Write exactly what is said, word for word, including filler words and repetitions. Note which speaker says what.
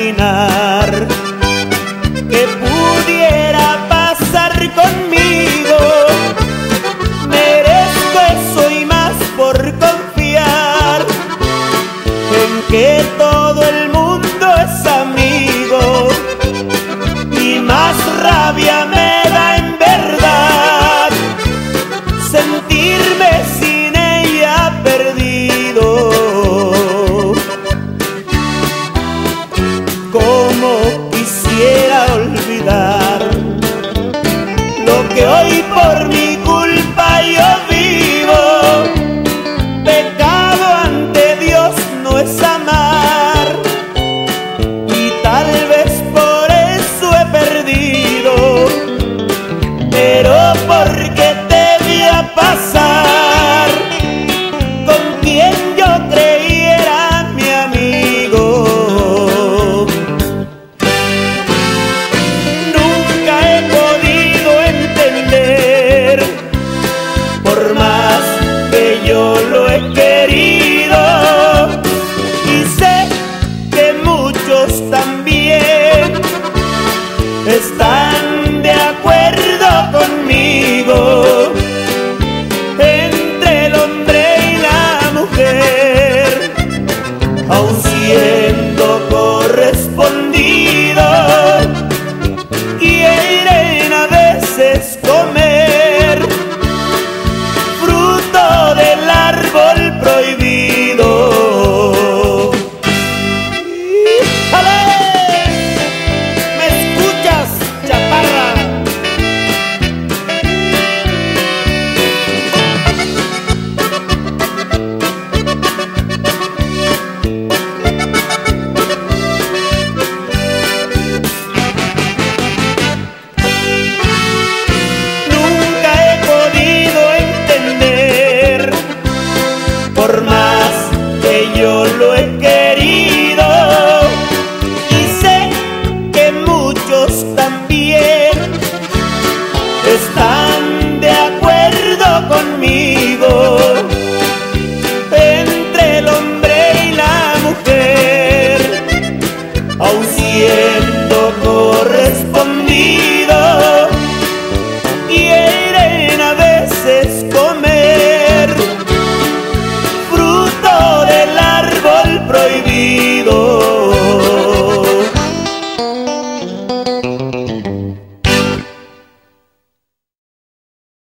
Speaker 1: imaginar que pudiera pasar conmigo. Merezco eso y más por confiar en que todo el mundo es amigo. Y más rabia me da en verdad sentirme sin ella perdido. Como quisiera olvidar lo que hoy por mi culpa yo vivo. Pecado ante Dios no es amar, y tal vez por eso he perdido. Pero porque te vi a pasar con quien yo creyera mi amigo. Nunca he podido entender, por más que yo lo he querido, y sé que muchos también están de acuerdo conmigo. Entre el hombre y la mujer, aun siendo correspondido, quieren a veces comer fruto del árbol prohibido. ¡Ale! ¿Me escuchas, chaparra? Nunca he podido entender, por más que yo lo he querido, y sé que muchos también